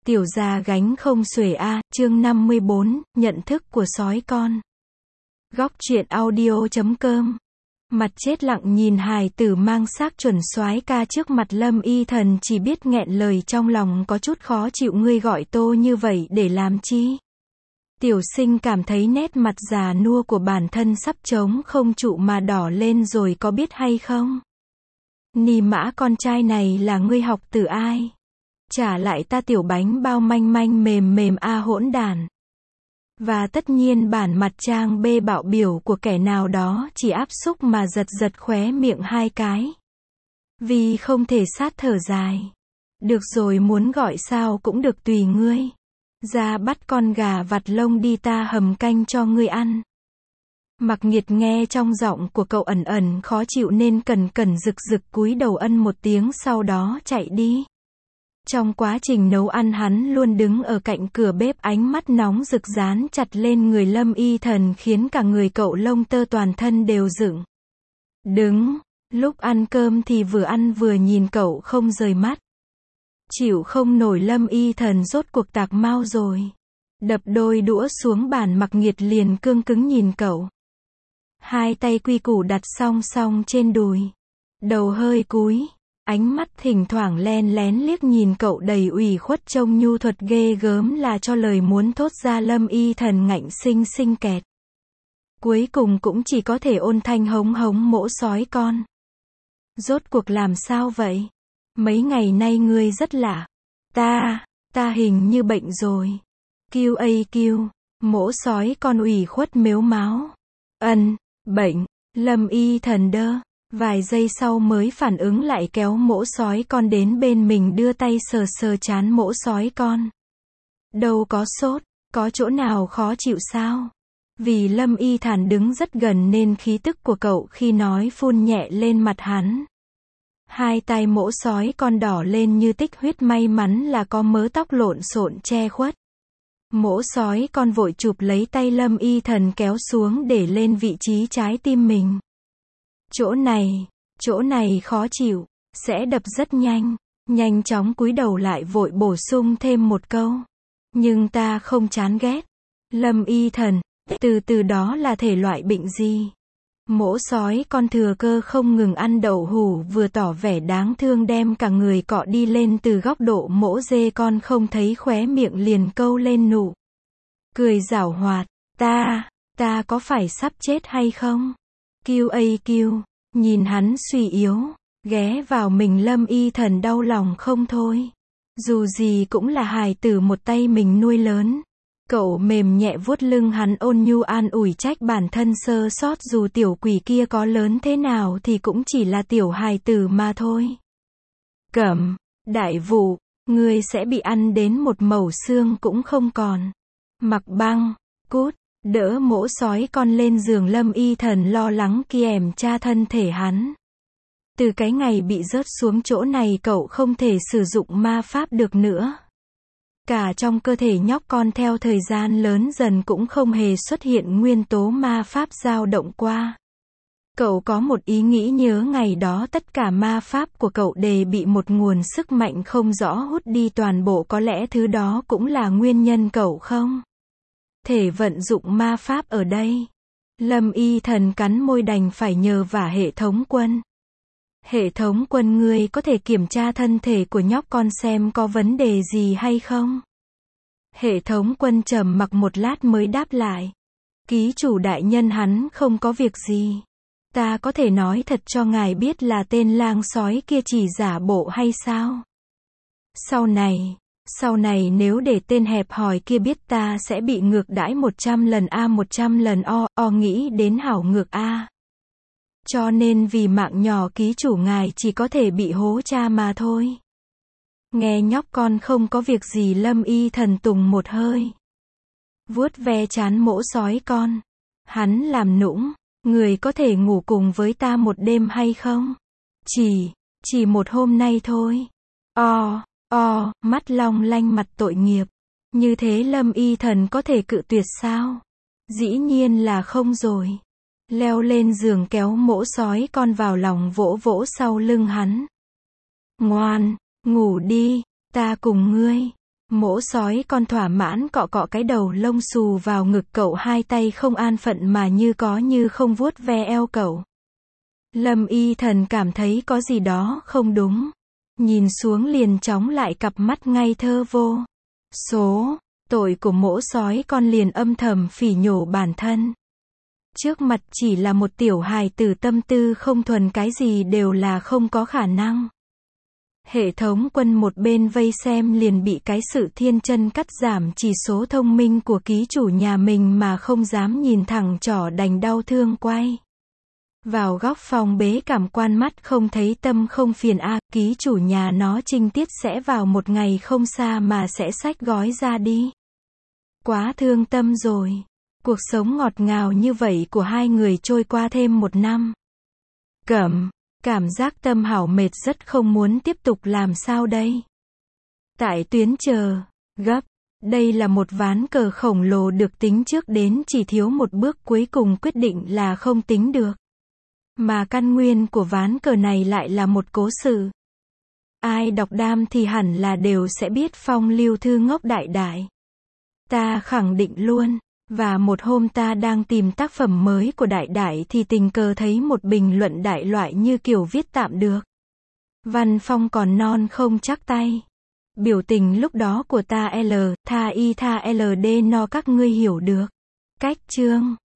Tiểu già gánh không xuể a, chương 54, nhận thức của sói con. Góc truyện audio.com. Mặt chết lặng nhìn hài tử mang xác chuẩn soái ca trước mặt Lâm Y Thần, chỉ biết nghẹn lời trong lòng có chút khó chịu. Ngươi gọi tô như vậy để làm chi? Tiểu sinh cảm thấy nét mặt già nua của bản thân sắp trống không trụ mà đỏ lên rồi, có biết hay không? Ni mã, con trai này là ngươi học từ ai? Trả lại ta tiểu bánh bao manh manh mềm mềm a hỗn đản. Và tất nhiên bản mặt trang bê bạo biểu của kẻ nào đó chỉ áp xúc mà giật giật khóe miệng hai cái. Vì không thể sát thở dài. Được rồi, muốn gọi sao cũng được, tùy ngươi. Ra bắt con gà vặt lông đi, ta hầm canh cho ngươi ăn. Mặc Nghiệt nghe trong giọng của cậu ẩn ẩn khó chịu nên cẩn cẩn rực rực cúi đầu ân một tiếng, sau đó chạy đi. Trong quá trình nấu ăn hắn luôn đứng ở cạnh cửa bếp, ánh mắt nóng rực dán chặt lên người Lâm Y Thần, khiến cả người cậu lông tơ toàn thân đều dựng đứng. Lúc ăn cơm thì vừa ăn vừa nhìn cậu không rời mắt. Chịu không nổi, Lâm Y Thần rốt cuộc tạc mau rồi. Đập đôi đũa xuống bàn, Mặc Nghiệt liền cương cứng nhìn cậu. Hai tay quy củ đặt song song trên đùi. Đầu hơi cúi. Ánh mắt thỉnh thoảng len lén liếc nhìn cậu đầy ủy khuất, trông nhu thuật ghê gớm là cho lời muốn thốt ra Lâm Y Thần ngạnh sinh sinh kẹt. Cuối cùng cũng chỉ có thể ôn thanh hống hống, mỗ sói con. Rốt cuộc làm sao vậy? Mấy ngày nay ngươi rất lạ. Ta hình như bệnh rồi. Kêu, mỗ sói con ủy khuất mếu máo. Bệnh. Lâm Y Thần đơ. Vài giây sau mới phản ứng lại, kéo mỗ sói con đến bên mình, đưa tay sờ sờ trán mỗ sói con. Đâu có sốt, có chỗ nào khó chịu sao? Vì Lâm Y Thần đứng rất gần nên khí tức của cậu khi nói phun nhẹ lên mặt hắn. Hai tay mỗ sói con đỏ lên như tích huyết, may mắn là có mớ tóc lộn xộn che khuất. Mỗ sói con vội chụp lấy tay Lâm Y Thần kéo xuống để lên vị trí trái tim mình. Chỗ này khó chịu, sẽ đập rất nhanh. Nhanh chóng cúi đầu lại vội bổ sung thêm một câu. Nhưng ta không chán ghét. Lâm Y Thần, từ đó là thể loại bệnh gì? Mỗ sói con thừa cơ không ngừng ăn đậu hủ, vừa tỏ vẻ đáng thương đem cả người cọ đi lên. Từ góc độ mỗ dê con không thấy, khóe miệng liền câu lên nụ cười giảo hoạt. Ta có phải sắp chết hay không? Kêu. Nhìn hắn suy yếu, ghé vào mình, Lâm Y Thần đau lòng không thôi. Dù gì cũng là hài tử một tay mình nuôi lớn. Cậu mềm nhẹ vuốt lưng hắn, ôn nhu an ủi, trách bản thân sơ sót, dù tiểu quỷ kia có lớn thế nào thì cũng chỉ là tiểu hài tử mà thôi. Cẩm, đại vụ, ngươi sẽ bị ăn đến một mẩu xương cũng không còn. Mặc Băng, cút. Đỡ mỗ sói con lên giường, Lâm Y Thần lo lắng kiểm tra thân thể hắn. Từ cái ngày bị rớt xuống chỗ này, cậu không thể sử dụng ma pháp được nữa. Cả trong cơ thể nhóc con theo thời gian lớn dần cũng không hề xuất hiện nguyên tố ma pháp dao động qua. Cậu có một ý nghĩ, nhớ ngày đó tất cả ma pháp của cậu đều bị một nguồn sức mạnh không rõ hút đi toàn bộ, có lẽ thứ đó cũng là nguyên nhân cậu không thể vận dụng ma pháp ở đây. Lâm Y Thần cắn môi, đành phải nhờ vả hệ thống quân. Hệ thống quân, ngươi có thể kiểm tra thân thể của nhóc con xem có vấn đề gì hay không? Hệ thống quân trầm mặc một lát mới đáp lại. Ký chủ đại nhân, hắn không có việc gì. Ta có thể nói thật cho ngài biết là tên lang sói kia chỉ giả bộ hay sao? Sau này nếu để tên hẹp hòi kia biết, ta sẽ bị ngược đãi 100 lần a, 100 lần nghĩ đến hảo ngược a. Cho nên vì mạng nhỏ ký chủ ngài chỉ có thể bị hố cha mà thôi. Nghe nhóc con không có việc gì, Lâm Y Thần tùng một hơi. Vuốt ve trán mỗ sói con. Hắn làm nũng, người có thể ngủ cùng với ta một đêm hay không? Chỉ một hôm nay thôi. Mắt long lanh, mặt tội nghiệp. Như thế Lâm Y Thần có thể cự tuyệt sao? Dĩ nhiên là không rồi. Leo lên giường, kéo mỗ sói con vào lòng, vỗ vỗ sau lưng hắn. Ngoan, ngủ đi, ta cùng ngươi. Mỗ sói con thỏa mãn cọ cọ cái đầu lông xù vào ngực cậu, hai tay không an phận mà như có như không vuốt ve eo cậu. Lâm Y Thần cảm thấy có gì đó không đúng. Nhìn xuống liền chóng lại cặp mắt ngây thơ vô số tội của mỗ sói con, liền âm thầm phỉ nhổ bản thân. Trước mặt chỉ là một tiểu hài tử, tâm tư không thuần, cái gì đều là không có khả năng. Hệ thống quân một bên vây xem liền bị cái sự thiên chân cắt giảm chỉ số thông minh của ký chủ nhà mình mà không dám nhìn thẳng trỏ, đành đau thương quay vào góc phòng bế cảm quan mắt không thấy tâm không phiền a. Ký chủ nhà nó trinh tiết sẽ vào một ngày không xa mà sẽ xách gói ra đi. Quá thương tâm rồi. Cuộc sống ngọt ngào như vậy của hai người trôi qua thêm một năm. Cảm giác tâm hảo mệt, rất không muốn tiếp tục, làm sao đây? Tại tuyến chờ gấp. Đây là một ván cờ khổng lồ được tính trước đến, chỉ thiếu một bước cuối cùng quyết định là không tính được. Mà căn nguyên của ván cờ này lại là một cố sự. Ai đọc đam thì hẳn là đều sẽ biết phong lưu thư ngốc đại đại. Ta khẳng định luôn. Và một hôm ta đang tìm tác phẩm mới của đại đại thì tình cờ thấy một bình luận đại loại như kiểu viết tạm được. Văn phong còn non không chắc tay. Biểu tình lúc đó của ta tha y tha ld no, các ngươi hiểu được. Cách chương